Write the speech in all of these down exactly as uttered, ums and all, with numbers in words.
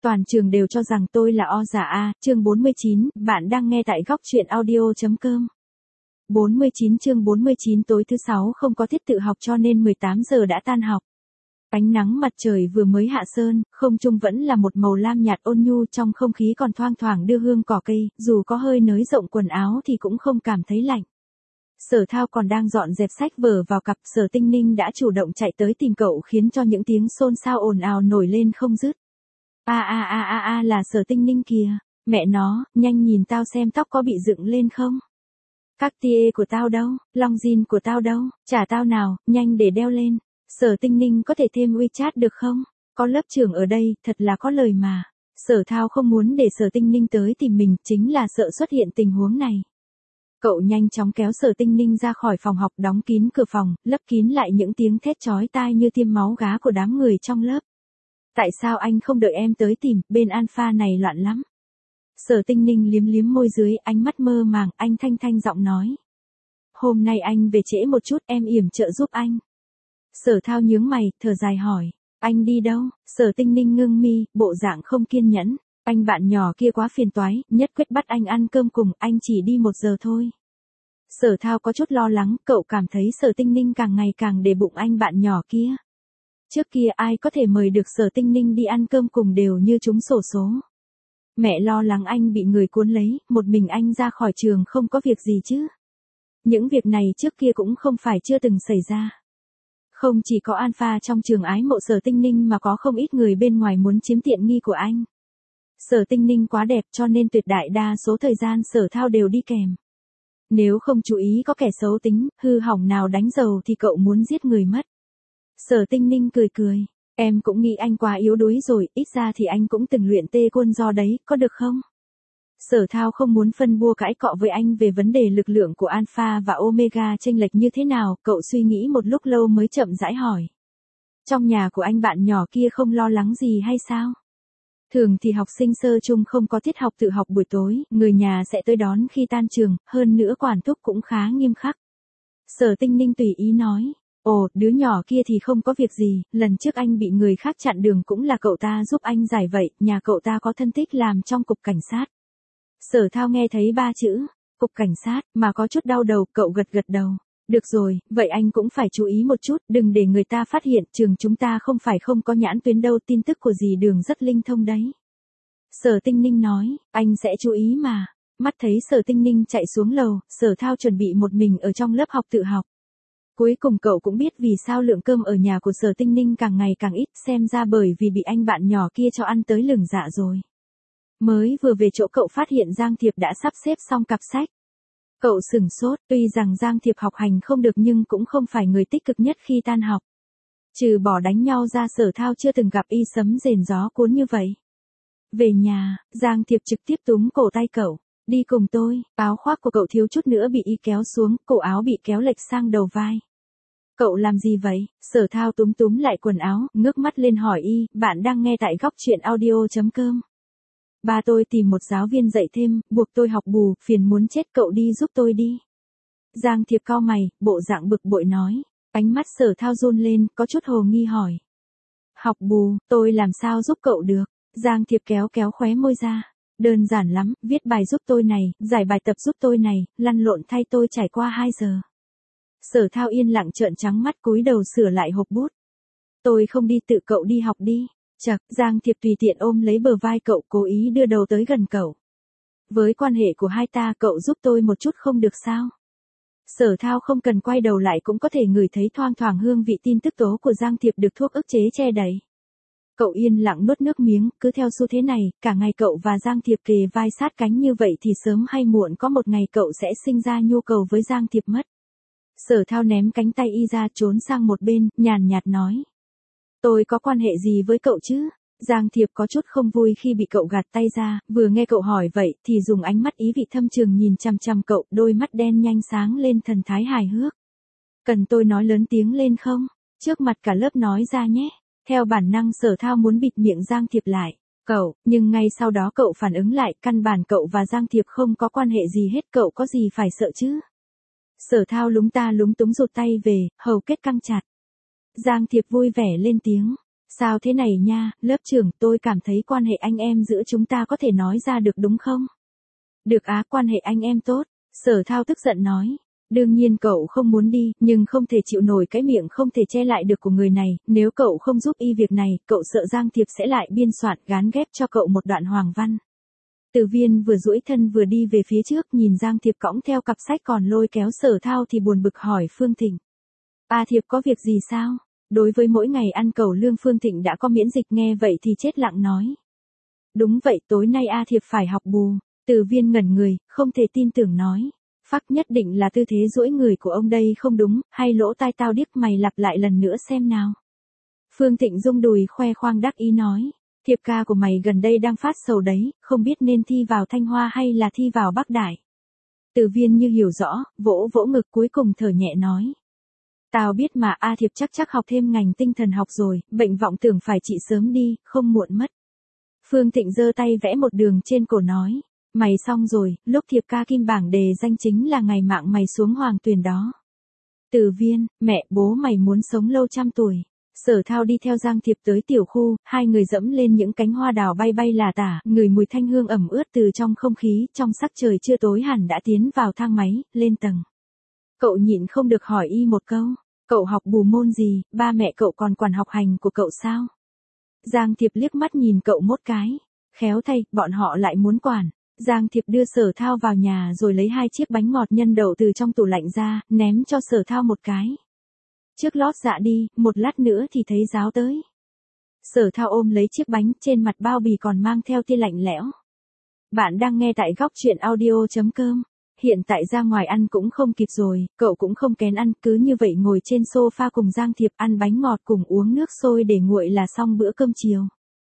Toàn trường đều cho rằng tôi là o giả a, chương bốn mươi chín, bạn đang nghe tại góc truyện audio.com. bốn mươi chín chương bốn mươi chín tối thứ sáu không có tiết tự học cho nên mười tám giờ đã tan học. Ánh nắng mặt trời vừa mới hạ sơn, không trung vẫn là một màu lam nhạt ôn nhu, trong không khí còn thoang thoảng đưa hương cỏ cây, dù có hơi nới rộng quần áo thì cũng không cảm thấy lạnh. Sở Thao còn đang dọn dẹp sách vở vào cặp, Sở Tinh Ninh đã chủ động chạy tới tìm cậu khiến cho những tiếng xôn xao ồn ào nổi lên không dứt. A a a a a là Sở Tinh Ninh kìa, mẹ nó, nhanh nhìn tao xem tóc có bị dựng lên không? Các tia của tao đâu, long jean của tao đâu, trả tao nào, nhanh để đeo lên. Sở Tinh Ninh có thể thêm WeChat được không? Có lớp trưởng ở đây, thật là có lời mà. Sở Thao không muốn để Sở Tinh Ninh tới tìm mình, chính là sợ xuất hiện tình huống này. Cậu nhanh chóng kéo Sở Tinh Ninh ra khỏi phòng học, đóng kín cửa phòng, lấp kín lại những tiếng thét chói tai như tiêm máu gá của đám người trong lớp. Tại sao anh không đợi em tới tìm, bên Alpha này loạn lắm. Sở Tinh Ninh liếm liếm môi dưới, ánh mắt mơ màng, anh thanh thanh giọng nói. Hôm nay anh về trễ một chút, em yểm trợ giúp anh. Sở Thao nhướng mày, thở dài hỏi, anh đi đâu? Sở Tinh Ninh ngưng mi, bộ dạng không kiên nhẫn. Anh bạn nhỏ kia quá phiền toái, nhất quyết bắt anh ăn cơm cùng, anh chỉ đi một giờ thôi. Sở Thao có chút lo lắng, cậu cảm thấy Sở Tinh Ninh càng ngày càng để bụng anh bạn nhỏ kia. Trước kia ai có thể mời được Sở Tinh Ninh đi ăn cơm cùng đều như trúng xổ số. Mẹ lo lắng anh bị người cuốn lấy, một mình anh ra khỏi trường không có việc gì chứ. Những việc này trước kia cũng không phải chưa từng xảy ra. Không chỉ có Alpha trong trường ái mộ Sở Tinh Ninh mà có không ít người bên ngoài muốn chiếm tiện nghi của anh. Sở Tinh Ninh quá đẹp cho nên tuyệt đại đa số thời gian Sở Thao đều đi kèm. Nếu không chú ý có kẻ xấu tính, hư hỏng nào đánh dầu thì cậu muốn giết người mất. Sở Tinh Ninh cười cười, em cũng nghĩ anh quá yếu đuối rồi, ít ra thì anh cũng từng luyện tê quân do đấy, có được không? Sở Thao không muốn phân bua cãi cọ với anh về vấn đề lực lượng của Alpha và Omega chênh lệch như thế nào, cậu suy nghĩ một lúc lâu mới chậm rãi hỏi. Trong nhà của anh bạn nhỏ kia không lo lắng gì hay sao? Thường thì học sinh sơ chung không có tiết học tự học buổi tối, người nhà sẽ tới đón khi tan trường, hơn nữa quản thúc cũng khá nghiêm khắc. Sở Tinh Ninh tùy ý nói, ồ, đứa nhỏ kia thì không có việc gì, lần trước anh bị người khác chặn đường cũng là cậu ta giúp anh giải vậy, nhà cậu ta có thân thích làm trong cục cảnh sát. Sở Thao nghe thấy ba chữ, cục cảnh sát, mà có chút đau đầu, cậu gật gật đầu. Được rồi, vậy anh cũng phải chú ý một chút, đừng để người ta phát hiện, trường chúng ta không phải không có nhãn tuyến đâu, tin tức của dì Đường rất linh thông đấy. Sở Tinh Ninh nói, anh sẽ chú ý mà. Mắt thấy Sở Tinh Ninh chạy xuống lầu, Sở Thao chuẩn bị một mình ở trong lớp học tự học. Cuối cùng cậu cũng biết vì sao lượng cơm ở nhà của Sở Tinh Ninh càng ngày càng ít, xem ra bởi vì bị anh bạn nhỏ kia cho ăn tới lửng dạ rồi. Mới vừa về chỗ cậu phát hiện Giang Thiệp đã sắp xếp xong cặp sách. Cậu sửng sốt, tuy rằng Giang Thiệp học hành không được nhưng cũng không phải người tích cực nhất khi tan học. Trừ bỏ đánh nhau ra, Sở Thao chưa từng gặp y sấm rền gió cuốn như vậy. Về nhà, Giang Thiệp trực tiếp túm cổ tay cậu, đi cùng tôi, áo khoác của cậu thiếu chút nữa bị y kéo xuống, cổ áo bị kéo lệch sang đầu vai. Cậu làm gì vậy? Sở Thao túm túm lại quần áo, ngước mắt lên hỏi y, bạn đang nghe tại góc truyện audio.com. Ba tôi tìm một giáo viên dạy thêm, buộc tôi học bù, phiền muốn chết, cậu đi giúp tôi đi. Giang Thiệp cau mày, bộ dạng bực bội nói. Ánh mắt Sở Thao run lên, có chút hồ nghi hỏi. Học bù, tôi làm sao giúp cậu được? Giang Thiệp kéo kéo khóe môi ra. Đơn giản lắm, viết bài giúp tôi này, giải bài tập giúp tôi này, lăn lộn thay tôi trải qua hai giờ. Sở Thao yên lặng trợn trắng mắt cúi đầu sửa lại hộp bút. Tôi không đi, tự cậu đi học đi. Chậc, Giang Thiệp tùy tiện ôm lấy bờ vai cậu, cố ý đưa đầu tới gần cậu. Với quan hệ của hai ta, cậu giúp tôi một chút không được sao? Sở Thao không cần quay đầu lại cũng có thể ngửi thấy thoang thoảng hương vị tin tức tố của Giang Thiệp được thuốc ức chế che đậy. Cậu yên lặng nuốt nước miếng, cứ theo xu thế này, cả ngày cậu và Giang Thiệp kề vai sát cánh như vậy thì sớm hay muộn có một ngày cậu sẽ sinh ra nhu cầu với Giang Thiệp mất. Sở Thao ném cánh tay y ra, trốn sang một bên, nhàn nhạt nói. Tôi có quan hệ gì với cậu chứ? Giang Thiệp có chút không vui khi bị cậu gạt tay ra, vừa nghe cậu hỏi vậy thì dùng ánh mắt ý vị thâm trường nhìn chằm chằm cậu, đôi mắt đen nhanh sáng lên thần thái hài hước. Cần tôi nói lớn tiếng lên không? Trước mặt cả lớp nói ra nhé. Theo bản năng Sở Thao muốn bịt miệng Giang Thiệp lại. Cậu, nhưng ngay sau đó cậu phản ứng lại, căn bản cậu và Giang Thiệp không có quan hệ gì hết, cậu có gì phải sợ chứ? Sở Thao lúng ta lúng túng rụt tay về, hầu kết căng chặt. Giang Thiệp vui vẻ lên tiếng. Sao thế này nha, lớp trưởng, tôi cảm thấy quan hệ anh em giữa chúng ta có thể nói ra được đúng không? Được á, quan hệ anh em tốt. Sở Thao tức giận nói. Đương nhiên cậu không muốn đi, nhưng không thể chịu nổi cái miệng không thể che lại được của người này, nếu cậu không giúp y việc này, cậu sợ Giang Thiệp sẽ lại biên soạn gán ghép cho cậu một đoạn hoàng văn. Từ Viên vừa duỗi thân vừa đi về phía trước, nhìn Giang Thiệp cõng theo cặp sách còn lôi kéo Sở Thao thì buồn bực hỏi Phương Thịnh. A Thiệp có việc gì sao? Đối với mỗi ngày ăn cẩu lương Phương Thịnh đã có miễn dịch, nghe vậy thì chết lặng nói. Đúng vậy, tối nay A Thiệp phải học bù. Từ Viên ngẩn người, không thể tin tưởng nói. Phắc, nhất định là tư thế duỗi người của ông đây không đúng, hay lỗ tai tao điếc, mày lặp lại lần nữa xem nào. Phương Thịnh rung đùi khoe khoang đắc ý nói. Thiệp ca của mày gần đây đang phát sầu đấy, không biết nên thi vào Thanh Hoa hay là thi vào Bắc Đại. Từ Viên như hiểu rõ, vỗ vỗ ngực cuối cùng thở nhẹ nói. Tao biết mà, A Thiệp chắc chắc học thêm ngành tinh thần học rồi, bệnh vọng tưởng phải trị sớm đi, không muộn mất. Phương Thịnh giơ tay vẽ một đường trên cổ nói. Mày xong rồi, lúc Thiệp ca kim bảng đề danh chính là ngày mạng mày xuống hoàng tuyển đó. Từ Viên, mẹ, bố mày muốn sống lâu trăm tuổi. Sở Thao đi theo Giang Thiệp tới tiểu khu, hai người dẫm lên những cánh hoa đào bay bay là tả, ngửi mùi thanh hương ẩm ướt từ trong không khí, trong sắc trời chưa tối hẳn đã tiến vào thang máy, lên tầng. Cậu nhịn không được hỏi y một câu, cậu học bù môn gì, ba mẹ cậu còn quản học hành của cậu sao? Giang Thiệp liếc mắt nhìn cậu một cái, khéo thay, bọn họ lại muốn quản. Giang Thiệp đưa Sở Thao vào nhà rồi lấy hai chiếc bánh ngọt nhân đậu từ trong tủ lạnh ra, ném cho Sở Thao một cái. Trước lót dạ đi, một lát nữa thì thấy giáo tới. Sở Thao ôm lấy chiếc bánh, trên mặt bao bì còn mang theo tia lạnh lẽo. Bạn đang nghe tại góc truyện audio.com. Hiện tại ra ngoài ăn cũng không kịp rồi, cậu cũng không kén ăn, cứ như vậy ngồi trên sofa cùng Giang Thiệp ăn bánh ngọt cùng uống nước sôi để nguội là xong bữa cơm chiều.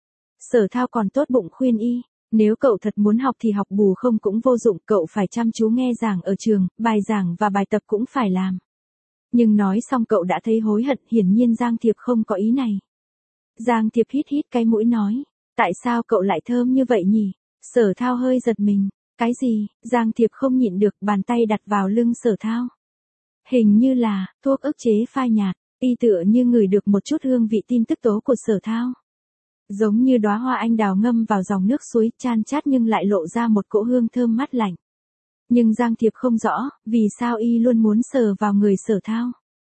Sở Thao còn tốt bụng khuyên y. Nếu cậu thật muốn học thì học bù không cũng vô dụng, cậu phải chăm chú nghe giảng ở trường, bài giảng và bài tập cũng phải làm. Nhưng nói xong cậu đã thấy hối hận, hiển nhiên Giang Thiệp không có ý này. Giang Thiệp hít hít cái mũi nói, tại sao cậu lại thơm như vậy nhỉ? Sở Thao hơi giật mình, cái gì? Giang Thiệp không nhịn được, bàn tay đặt vào lưng Sở Thao. Hình như là, thuốc ức chế phai nhạt, y tựa như ngửi được một chút hương vị tin tức tố của Sở Thao. Giống như đóa hoa anh đào ngâm vào dòng nước suối, chan chát nhưng lại lộ ra một cỗ hương thơm mát lạnh. Nhưng Giang Thiệp không rõ, vì sao y luôn muốn sờ vào người Sở Thao.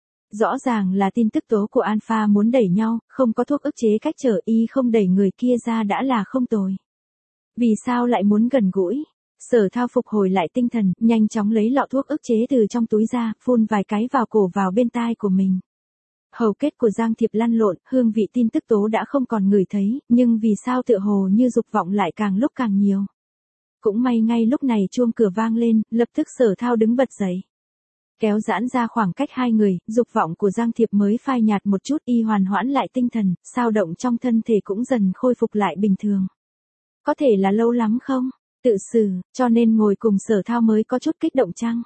Rõ ràng là tin tức tố của alpha muốn đẩy nhau, không có thuốc ức chế cách trở, y không đẩy người kia ra đã là không tồi. Vì sao lại muốn gần gũi? Sở Thao phục hồi lại tinh thần, nhanh chóng lấy lọ thuốc ức chế từ trong túi ra, phun vài cái vào cổ vào bên tai của mình. Hầu kết của Giang Thiệp lăn lộn, hương vị tin tức tố đã không còn ngửi thấy, nhưng vì sao tựa hồ như dục vọng lại càng lúc càng nhiều. Cũng may ngay lúc này chuông cửa vang lên, lập tức Sở Thao đứng bật dậy. Kéo giãn ra khoảng cách hai người, dục vọng của Giang Thiệp mới phai nhạt một chút, y hoàn hoãn lại tinh thần, sao động trong thân thể cũng dần khôi phục lại bình thường. Có thể là lâu lắm không? Tự xử, cho nên ngồi cùng Sở Thao mới có chút kích động chăng?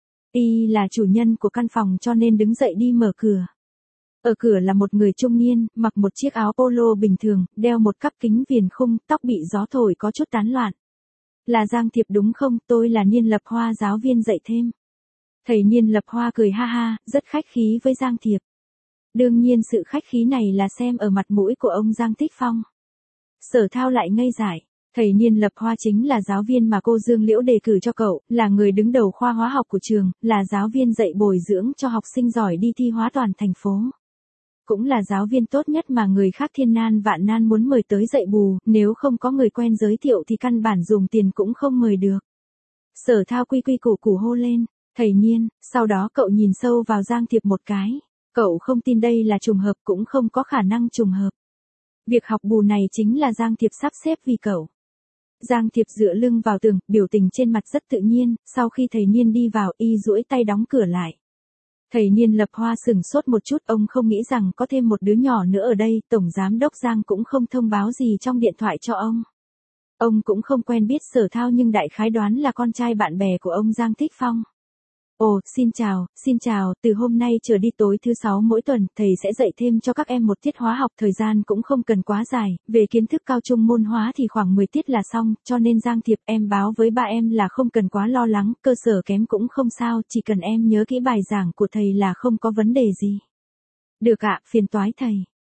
Y là chủ nhân của căn phòng cho nên đứng dậy đi mở cửa. Ở cửa là một người trung niên, mặc một chiếc áo polo bình thường, đeo một cặp kính viền khung, tóc bị gió thổi có chút tán loạn. Là Giang Thiệp đúng không? Tôi là Niên Lập Hoa, giáo viên dạy thêm. Thầy Niên Lập Hoa cười ha ha, rất khách khí với Giang Thiệp. Đương nhiên sự khách khí này là xem ở mặt mũi của ông Giang Tích Phong. Sở Thao lại ngây dại. Thầy Niên Lập Hoa chính là giáo viên mà cô Dương Liễu đề cử cho cậu, là người đứng đầu khoa hóa học của trường, là giáo viên dạy bồi dưỡng cho học sinh giỏi đi thi hóa toàn thành phố. Cũng là giáo viên tốt nhất mà người khác thiên nan vạn nan muốn mời tới dạy bù, nếu không có người quen giới thiệu thì căn bản dùng tiền cũng không mời được. Sở Thao quy quy củ củ hô lên, thầy Niên, sau đó cậu nhìn sâu vào Giang Thiệp một cái, cậu không tin đây là trùng hợp cũng không có khả năng trùng hợp. Việc học bù này chính là Giang Thiệp sắp xếp vì cậu. Giang Thiệp dựa lưng vào tường, biểu tình trên mặt rất tự nhiên, sau khi thầy Niên đi vào, y duỗi tay đóng cửa lại. Thầy Niên Lập Hoa sửng sốt một chút, ông không nghĩ rằng có thêm một đứa nhỏ nữa ở đây, Tổng Giám Đốc Giang cũng không thông báo gì trong điện thoại cho ông. Ông cũng không quen biết Sở Thao nhưng đại khái đoán là con trai bạn bè của ông Giang Tích Phong. Ồ, xin chào, xin chào, từ hôm nay trở đi tối thứ sáu mỗi tuần, thầy sẽ dạy thêm cho các em một tiết hóa học, thời gian cũng không cần quá dài, về kiến thức cao trung môn hóa thì khoảng mười tiết là xong, cho nên Giang Thiệp em báo với ba em là không cần quá lo lắng, cơ sở kém cũng không sao, chỉ cần em nhớ kỹ bài giảng của thầy là không có vấn đề gì. Được ạ, phiền toái thầy.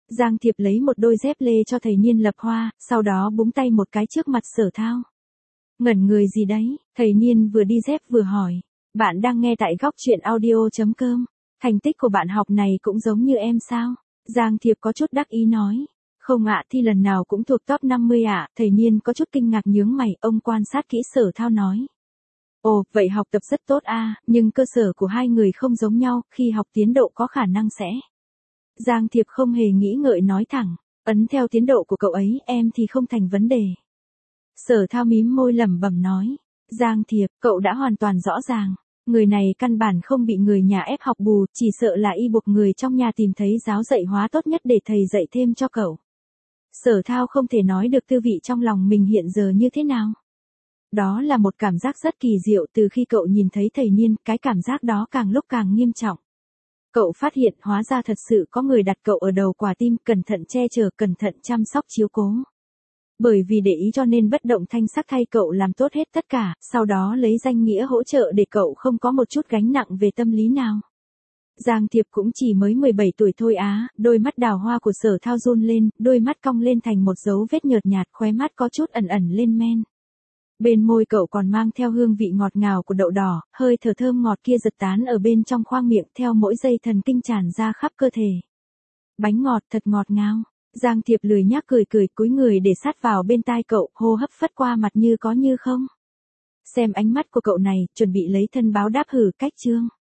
Giang Thiệp lấy một đôi dép lê cho thầy Niên Lập Hoa, sau đó búng tay một cái trước mặt Sở Thao. Ngẩn người gì đấy, thầy Niên vừa đi dép vừa hỏi. Bạn đang nghe tại góc truyện audio.com. Thành tích của bạn học này cũng giống như em sao? Giang Thiệp có chút đắc ý nói. Không ạ, thi lần nào cũng thuộc top năm mươi ạ, thầy Niên có chút kinh ngạc nhướng mày, ông quan sát kỹ Sở Thao nói. Ồ, vậy học tập rất tốt a, nhưng cơ sở của hai người không giống nhau, khi học tiến độ có khả năng sẽ. Giang Thiệp không hề nghĩ ngợi nói thẳng, ấn theo tiến độ của cậu ấy, em thì không thành vấn đề. Sở Thao mím môi lẩm bẩm nói, Giang Thiệp, cậu đã hoàn toàn rõ ràng, người này căn bản không bị người nhà ép học bù, chỉ sợ là y buộc người trong nhà tìm thấy giáo dạy hóa tốt nhất để thầy dạy thêm cho cậu. Sở Thao không thể nói được tư vị trong lòng mình hiện giờ như thế nào. Đó là một cảm giác rất kỳ diệu, từ khi cậu nhìn thấy thầy Niên, cái cảm giác đó càng lúc càng nghiêm trọng. Cậu phát hiện hóa ra thật sự có người đặt cậu ở đầu quả tim, cẩn thận che chở, cẩn thận chăm sóc chiếu cố. Bởi vì để ý cho nên bất động thanh sắc thay cậu làm tốt hết tất cả, sau đó lấy danh nghĩa hỗ trợ để cậu không có một chút gánh nặng về tâm lý nào. Giang Thiệp cũng chỉ mới mười bảy tuổi thôi á, đôi mắt đào hoa của Sở Thao run lên, đôi mắt cong lên thành một dấu vết nhợt nhạt, khóe mắt có chút ẩn ẩn lên men. Bên môi cậu còn mang theo hương vị ngọt ngào của đậu đỏ, hơi thở thơm ngọt kia giật tán ở bên trong khoang miệng theo mỗi dây thần kinh tràn ra khắp cơ thể. Bánh ngọt thật ngọt ngào. Giang Thiệp lười nhác cười cười cúi người để sát vào bên tai cậu, hô hấp phất qua mặt như có như không. Xem ánh mắt của cậu này, chuẩn bị lấy thân báo đáp hử cách chương.